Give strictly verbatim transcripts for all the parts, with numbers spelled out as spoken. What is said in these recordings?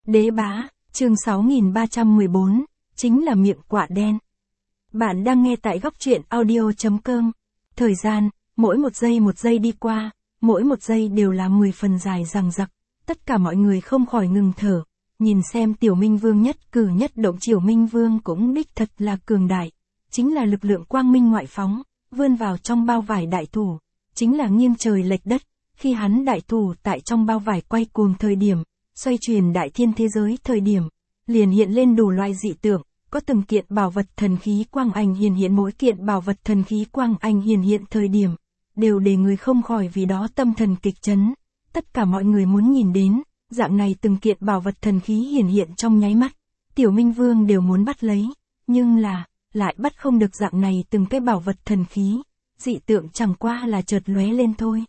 Đế bá, chương sáu nghìn ba trăm mười bốn, chính là miệng quạ đen. Bạn đang nghe tại góc truyện audio chấm com. Thời gian, mỗi một giây một giây đi qua, mỗi một giây đều là mười phần dài dằng dặc. Tất cả mọi người không khỏi ngừng thở, nhìn xem Tiểu Minh Vương nhất cử nhất động. Triều Minh Vương cũng đích thật là cường đại, chính là lực lượng quang minh ngoại phóng, vươn vào trong bao vải đại thủ, chính là nghiêng trời lệch đất. Khi hắn đại thủ tại trong bao vải quay cuồng thời điểm, xoay chuyển đại thiên thế giới thời điểm, liền hiện lên đủ loại dị tượng, có từng kiện bảo vật thần khí quang ảnh hiển hiện. Mỗi kiện bảo vật thần khí quang ảnh hiển hiện thời điểm, đều để người không khỏi vì đó tâm thần kịch chấn. Tất cả mọi người muốn nhìn đến, dạng này từng kiện bảo vật thần khí hiển hiện trong nháy mắt, Tiểu Minh Vương đều muốn bắt lấy, nhưng là, lại bắt không được dạng này từng cái bảo vật thần khí, dị tượng chẳng qua là chợt lóe lên thôi.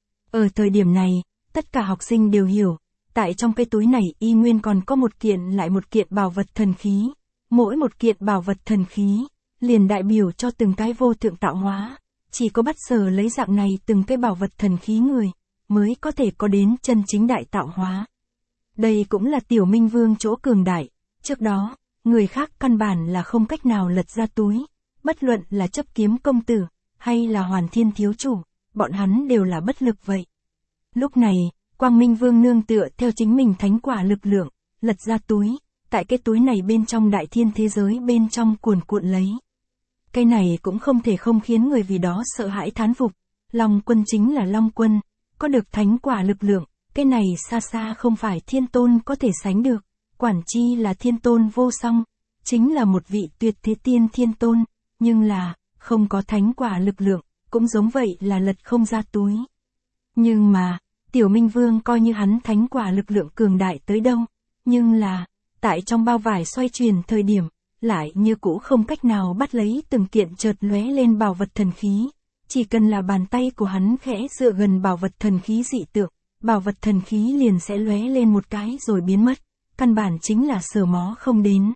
Ở thời điểm này, tất cả học sinh đều hiểu, tại trong cái túi này y nguyên còn có một kiện lại một kiện bảo vật thần khí, mỗi một kiện bảo vật thần khí, liền đại biểu cho từng cái vô thượng tạo hóa, chỉ có bắt sở lấy dạng này từng cái bảo vật thần khí người, mới có thể có đến chân chính đại tạo hóa. Đây cũng là Tiểu Minh Vương chỗ cường đại, trước đó, người khác căn bản là không cách nào lật ra túi, bất luận là chấp kiếm công tử, hay là Hoàn Thiên thiếu chủ, bọn hắn đều là bất lực vậy. Lúc này, Quang Minh Vương nương tựa theo chính mình thánh quả lực lượng, lật ra túi, tại cái túi này bên trong đại thiên thế giới bên trong cuồn cuộn lấy. Cái này cũng không thể không khiến người vì đó sợ hãi thán phục, Long Quân chính là Long Quân, có được thánh quả lực lượng, cái này xa xa không phải thiên tôn có thể sánh được, quản chi là thiên tôn vô song, chính là một vị tuyệt thế tiên thiên tôn, nhưng là, không có thánh quả lực lượng, cũng giống vậy là lật không ra túi. Nhưng mà, Tiểu Minh Vương coi như hắn thánh quả lực lượng cường đại tới đâu, nhưng là, tại trong bao vải xoay chuyển thời điểm, lại như cũ không cách nào bắt lấy từng kiện chợt lóe lên bảo vật thần khí, chỉ cần là bàn tay của hắn khẽ dựa gần bảo vật thần khí dị tượng, bảo vật thần khí liền sẽ lóe lên một cái rồi biến mất, căn bản chính là sờ mó không đến.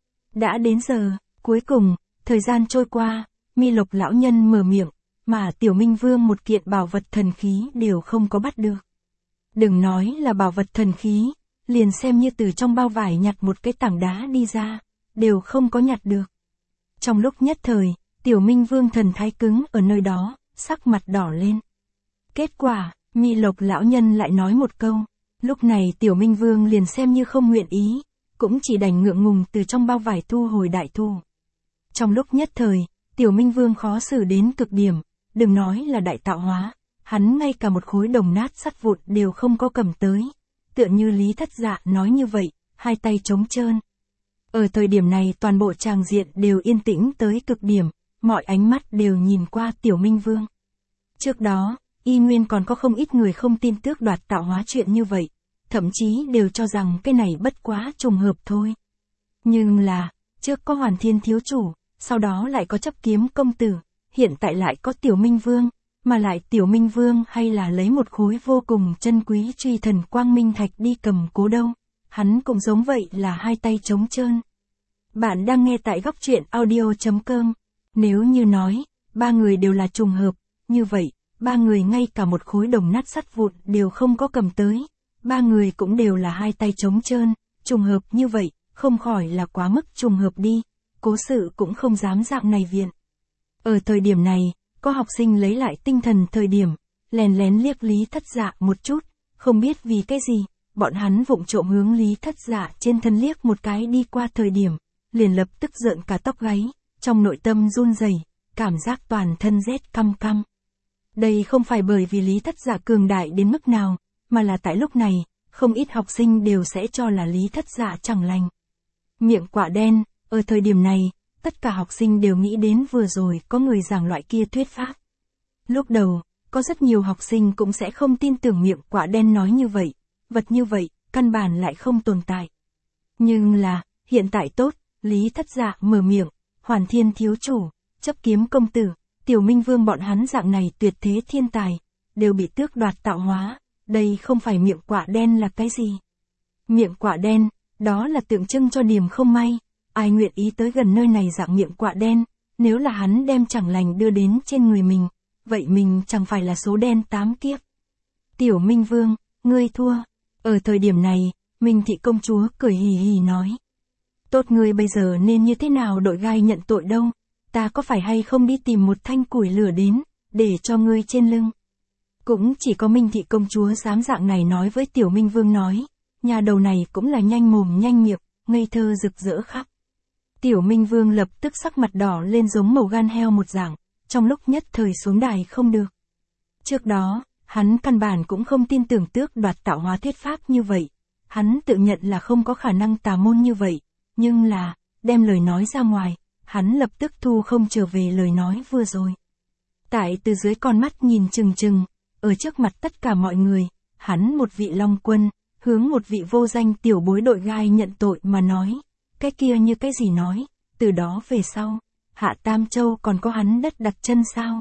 Đã đến giờ, cuối cùng, thời gian trôi qua, Mi Lộc lão nhân mở miệng, mà Tiểu Minh Vương một kiện bảo vật thần khí đều không có bắt được. Đừng nói là bảo vật thần khí, liền xem như từ trong bao vải nhặt một cái tảng đá đi ra, đều không có nhặt được. Trong lúc nhất thời, Tiểu Minh Vương thần thái cứng ở nơi đó, sắc mặt đỏ lên. Kết quả, Mi Lộc lão nhân lại nói một câu, lúc này Tiểu Minh Vương liền xem như không nguyện ý, cũng chỉ đành ngượng ngùng từ trong bao vải thu hồi đại thu. Trong lúc nhất thời, Tiểu Minh Vương khó xử đến cực điểm, đừng nói là đại tạo hóa, hắn ngay cả một khối đồng nát sắt vụn đều không có cầm tới, tựa như Lý Thất Dạ nói như vậy, hai tay trống trơn. Ở thời điểm này toàn bộ tràng diện đều yên tĩnh tới cực điểm, mọi ánh mắt đều nhìn qua Tiểu Minh Vương. Trước đó, y nguyên còn có không ít người không tin tước đoạt tạo hóa chuyện như vậy, thậm chí đều cho rằng cái này bất quá trùng hợp thôi. Nhưng là, trước có Hoàn Thiên thiếu chủ, sau đó lại có chấp kiếm công tử, hiện tại lại có Tiểu Minh Vương, mà lại Tiểu Minh Vương hay là lấy một khối vô cùng chân quý truy thần quang minh thạch đi cầm cố đâu, hắn cũng giống vậy là hai tay trống trơn. Bạn đang nghe tại góc truyện audio chấm com, nếu như nói, ba người đều là trùng hợp, như vậy, ba người ngay cả một khối đồng nát sắt vụn đều không có cầm tới, ba người cũng đều là hai tay trống trơn, trùng hợp như vậy, không khỏi là quá mức trùng hợp đi, cố sự cũng không dám dạng này viện. Ở thời điểm này, có học sinh lấy lại tinh thần thời điểm, lén lén liếc Lý Thất Dạ một chút, không biết vì cái gì, bọn hắn vụng trộm hướng Lý Thất Dạ trên thân liếc một cái đi qua thời điểm, liền lập tức rợn cả tóc gáy, trong nội tâm run rẩy, cảm giác toàn thân rét căm căm. Đây không phải bởi vì Lý Thất Dạ cường đại đến mức nào, mà là tại lúc này, không ít học sinh đều sẽ cho là Lý Thất Dạ chẳng lành. Miệng quạ đen, ở thời điểm này, tất cả học sinh đều nghĩ đến vừa rồi có người giảng loại kia thuyết pháp. Lúc đầu, có rất nhiều học sinh cũng sẽ không tin tưởng miệng quạ đen nói như vậy, vật như vậy, căn bản lại không tồn tại. Nhưng là, hiện tại tốt, Lý Thất Dạ mở miệng, Hoàn Thiên thiếu chủ, chấp kiếm công tử, Tiểu Minh Vương bọn hắn dạng này tuyệt thế thiên tài, đều bị tước đoạt tạo hóa, đây không phải miệng quạ đen là cái gì? Miệng quạ đen, đó là tượng trưng cho điểm không may, ai nguyện ý tới gần nơi này dạng miệng quạ đen, nếu là hắn đem chẳng lành đưa đến trên người mình, vậy mình chẳng phải là số đen tám kiếp. Tiểu Minh Vương, ngươi thua. Ở thời điểm này, Minh Thị công chúa cười hì hì nói. Tốt, ngươi bây giờ nên như thế nào đội gai nhận tội đâu, ta có phải hay không đi tìm một thanh củi lửa đến, để cho ngươi trên lưng. Cũng chỉ có Minh Thị công chúa dám dạng này nói với Tiểu Minh Vương nói, nhà đầu này cũng là nhanh mồm nhanh miệng, ngây thơ rực rỡ khắp. Tiểu Minh Vương lập tức sắc mặt đỏ lên giống màu gan heo một dạng, trong lúc nhất thời xuống đài không được. Trước đó, hắn căn bản cũng không tin tưởng tước đoạt tạo hóa thuyết pháp như vậy. Hắn tự nhận là không có khả năng tà môn như vậy, nhưng là, đem lời nói ra ngoài, hắn lập tức thu không trở về lời nói vừa rồi. Tại từ dưới con mắt nhìn chừng chừng, ở trước mặt tất cả mọi người, hắn một vị Long Quân, hướng một vị vô danh tiểu bối đội gai nhận tội mà nói, cái kia như cái gì nói, từ đó về sau, Hạ Tam Châu còn có hắn đất đặt chân sao?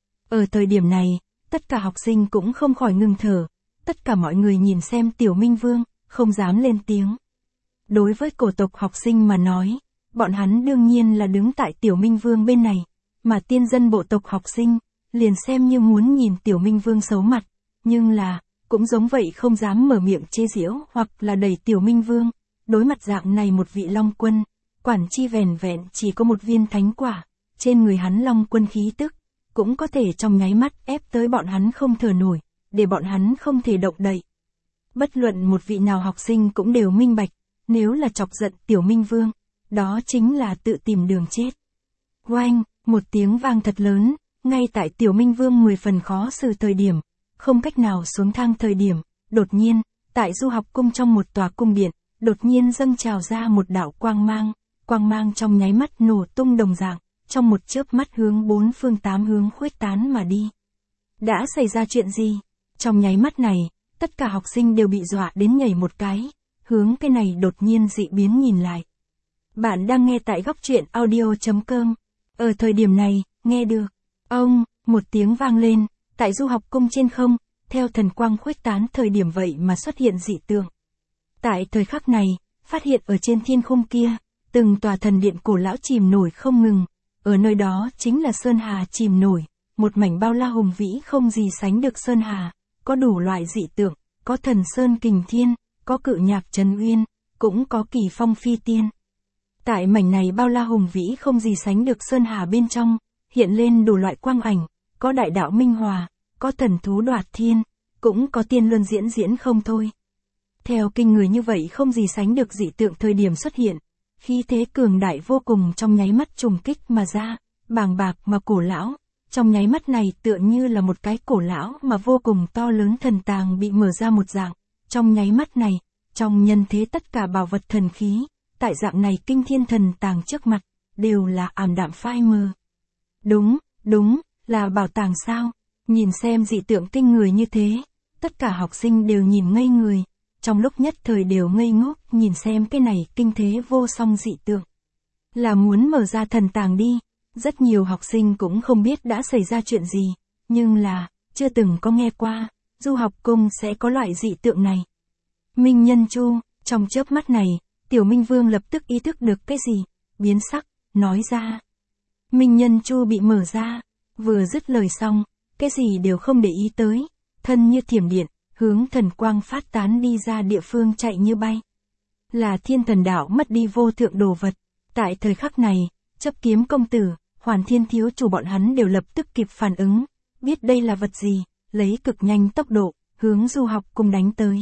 Ở thời điểm này, tất cả học sinh cũng không khỏi ngừng thở, tất cả mọi người nhìn xem Tiểu Minh Vương, không dám lên tiếng. Đối với cổ tộc học sinh mà nói, bọn hắn đương nhiên là đứng tại Tiểu Minh Vương bên này, mà tiên dân bộ tộc học sinh, liền xem như muốn nhìn Tiểu Minh Vương xấu mặt, nhưng là, cũng giống vậy không dám mở miệng chê giễu hoặc là đẩy Tiểu Minh Vương, đối mặt dạng này một vị Long Quân, quản chi vẻn vẹn chỉ có một viên thánh quả, trên người hắn Long Quân khí tức, cũng có thể trong nháy mắt ép tới bọn hắn không thở nổi, để bọn hắn không thể động đậy. Bất luận một vị nào học sinh cũng đều minh bạch, nếu là chọc giận Tiểu Minh Vương, đó chính là tự tìm đường chết. Oanh, một tiếng vang thật lớn, ngay tại Tiểu Minh Vương mười phần khó xử thời điểm, không cách nào xuống thang thời điểm, đột nhiên, tại du học cung trong một tòa cung điện, đột nhiên dâng trào ra một đạo quang mang, quang mang trong nháy mắt nổ tung đồng dạng, trong một chớp mắt hướng bốn phương tám hướng khuếch tán mà đi. Đã xảy ra chuyện gì? Trong nháy mắt này, tất cả học sinh đều bị dọa đến nhảy một cái, hướng cái này đột nhiên dị biến nhìn lại. Bạn đang nghe tại góc truyện audio chấm com. Ở thời điểm này, nghe được. Ông, một tiếng vang lên, tại du học cung trên không, theo thần quang khuếch tán thời điểm vậy mà xuất hiện dị tượng. Tại thời khắc này, phát hiện ở trên thiên khung kia, từng tòa thần điện cổ lão chìm nổi không ngừng, ở nơi đó chính là Sơn Hà chìm nổi, một mảnh bao la hùng vĩ không gì sánh được Sơn Hà, có đủ loại dị tượng, có thần Sơn Kình Thiên, có cự nhạc Trấn Uyên, cũng có Kỳ Phong Phi Tiên. Tại mảnh này bao la hùng vĩ không gì sánh được Sơn Hà bên trong, hiện lên đủ loại quang ảnh, có đại đạo minh hòa, có thần thú đoạt thiên, cũng có tiên luân diễn diễn không thôi. Theo kinh người như vậy không gì sánh được dị tượng thời điểm xuất hiện, khí thế cường đại vô cùng trong nháy mắt trùng kích mà ra, bàng bạc mà cổ lão, trong nháy mắt này tựa như là một cái cổ lão mà vô cùng to lớn thần tàng bị mở ra một dạng, trong nháy mắt này, trong nhân thế tất cả bảo vật thần khí, tại dạng này kinh thiên thần tàng trước mặt, đều là ảm đạm phai mờ. Đúng, đúng, là bảo tàng sao? Nhìn xem dị tượng kinh người như thế, tất cả học sinh đều nhìn ngây người, trong lúc nhất thời đều ngây ngốc nhìn xem cái này kinh thế vô song dị tượng. Là muốn mở ra thần tàng đi, rất nhiều học sinh cũng không biết đã xảy ra chuyện gì, nhưng là, chưa từng có nghe qua, du học cung sẽ có loại dị tượng này. Minh Nhân Chu, trong chớp mắt này, Tiểu Minh Vương lập tức ý thức được cái gì, biến sắc, nói ra. Minh Nhân Chu bị mở ra, vừa dứt lời xong, cái gì đều không để ý tới, thân như thiểm điện, hướng thần quang phát tán đi ra địa phương chạy như bay. Là thiên thần đạo mất đi vô thượng đồ vật. Tại thời khắc này, chấp kiếm công tử, Hoàn Thiên thiếu chủ bọn hắn đều lập tức kịp phản ứng, biết đây là vật gì, lấy cực nhanh tốc độ, hướng du học cung đánh tới.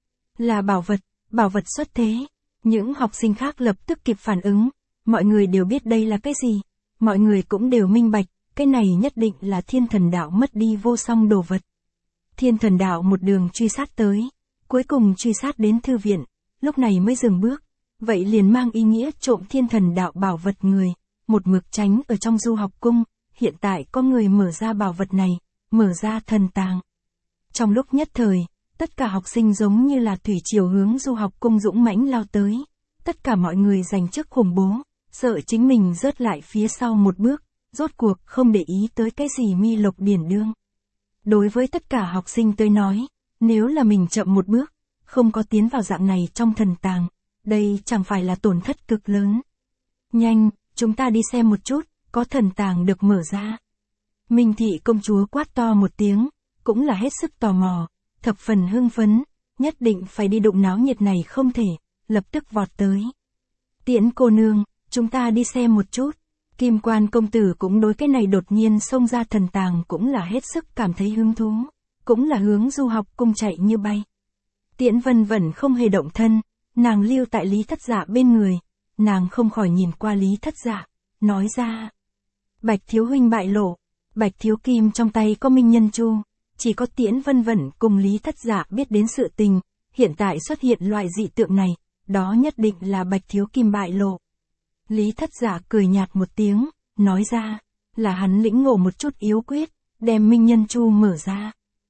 Là bảo vật, bảo vật xuất thế. Những học sinh khác lập tức kịp phản ứng, mọi người đều biết đây là cái gì, mọi người cũng đều minh bạch, cái này nhất định là thiên thần đạo mất đi vô song đồ vật. Thiên thần đạo một đường truy sát tới, cuối cùng truy sát đến thư viện, lúc này mới dừng bước, vậy liền mang ý nghĩa trộm thiên thần đạo bảo vật người, một mực tránh ở trong du học cung, hiện tại có người mở ra bảo vật này, mở ra thần tàng. Trong lúc nhất thời, tất cả học sinh giống như là thủy triều hướng du học cung dũng mãnh lao tới, tất cả mọi người giành chức khủng bố, sợ chính mình rớt lại phía sau một bước, rốt cuộc không để ý tới cái gì mi lộc điển đương. Đối với tất cả học sinh tới nói, nếu là mình chậm một bước, không có tiến vào dạng này trong thần tàng, đây chẳng phải là tổn thất cực lớn. Nhanh, chúng ta đi xem một chút, có thần tàng được mở ra. Minh Thị công chúa quát to một tiếng, cũng là hết sức tò mò, thập phần hưng phấn, nhất định phải đi đụng náo nhiệt này không thể, lập tức vọt tới. Tiễn cô nương, chúng ta đi xem một chút. Kim Quan công tử cũng đối cái này đột nhiên xông ra thần tàng cũng là hết sức cảm thấy hứng thú, cũng là hướng Du Học Cung chạy như bay. Tiễn Vân Vẩn không hề động thân, nàng lưu tại Lý Thất Dạ bên người, nàng không khỏi nhìn qua Lý Thất Dạ, nói ra. Bạch thiếu huynh bại lộ, Bạch thiếu kim trong tay có Minh Nhân Chu, chỉ có Tiễn Vân Vẩn cùng Lý Thất Dạ biết đến sự tình, hiện tại xuất hiện loại dị tượng này, đó nhất định là Bạch thiếu kim bại lộ. Lý Thất Dạ cười nhạt một tiếng, nói ra, là hắn lĩnh ngộ một chút yếu quyết, đem Minh Nhân Chu mở ra.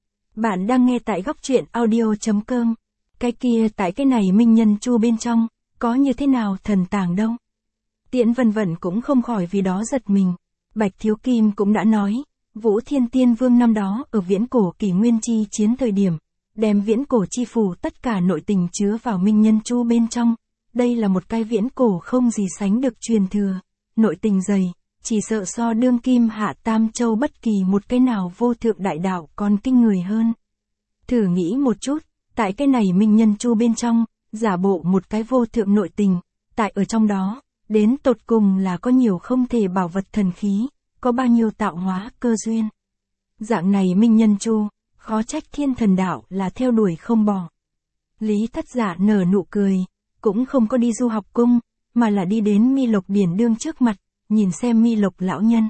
Bạn đang nghe tại góc truyện audio chấm com. Cái kia tại cái này Minh Nhân Chu bên trong, có như thế nào thần tàng đâu. Tiễn Vân Vẩn cũng không khỏi vì đó giật mình. Bạch thiếu kim cũng đã nói, Vũ Thiên Tiên Vương năm đó ở viễn cổ kỷ nguyên chi chiến thời điểm, đem viễn cổ chi phủ tất cả nội tình chứa vào Minh Nhân Chu bên trong. Đây là một cái viễn cổ không gì sánh được truyền thừa, nội tình dày, chỉ sợ so đương kim hạ tam châu bất kỳ một cái nào vô thượng đại đạo còn kinh người hơn. Thử nghĩ một chút, tại cái này Minh Nhân Chu bên trong, giả bộ một cái vô thượng nội tình, tại ở trong đó, đến tột cùng là có nhiều không thể bảo vật thần khí, có bao nhiêu tạo hóa cơ duyên. Dạng này Minh Nhân Chu, khó trách thiên thần đạo là theo đuổi không bỏ. Lý Thất Dạ nở nụ cười, cũng không có đi Du Học Cung, mà là đi đến Mi Lộc Điển Đương trước mặt, nhìn xem Mi Lộc lão nhân.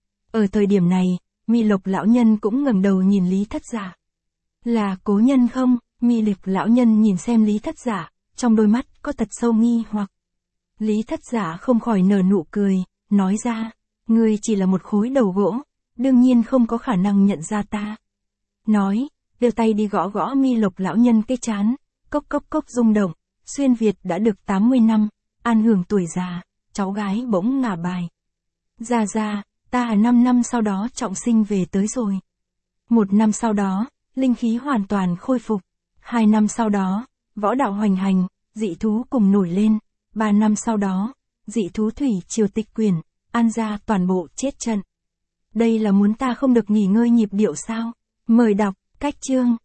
Ở thời điểm này, Mi Lộc lão nhân cũng ngẩng đầu nhìn Lý Thất Dạ. Là cố nhân không? Mi Lộc lão nhân nhìn xem Lý Thất Dạ, trong đôi mắt có thật sâu nghi hoặc. Lý Thất Dạ không khỏi nở nụ cười, nói ra, ngươi chỉ là một khối đầu gỗ, đương nhiên không có khả năng nhận ra ta. Nói, đưa tay đi gõ gõ Mi Lộc lão nhân cái trán, cốc cốc cốc rung động. Xuyên Việt đã được tám mươi năm, an hưởng tuổi già, cháu gái bỗng ngả bài. Ra ra, ta năm năm sau đó trọng sinh về tới rồi. Một năm sau đó, linh khí hoàn toàn khôi phục. Hai năm sau đó, võ đạo hoành hành, dị thú cùng nổi lên. Ba năm sau đó, dị thú thủy triều tịch quyển, an gia toàn bộ chết trận. Đây là muốn ta không được nghỉ ngơi nhịp điệu sao? Mời đọc, cách chương.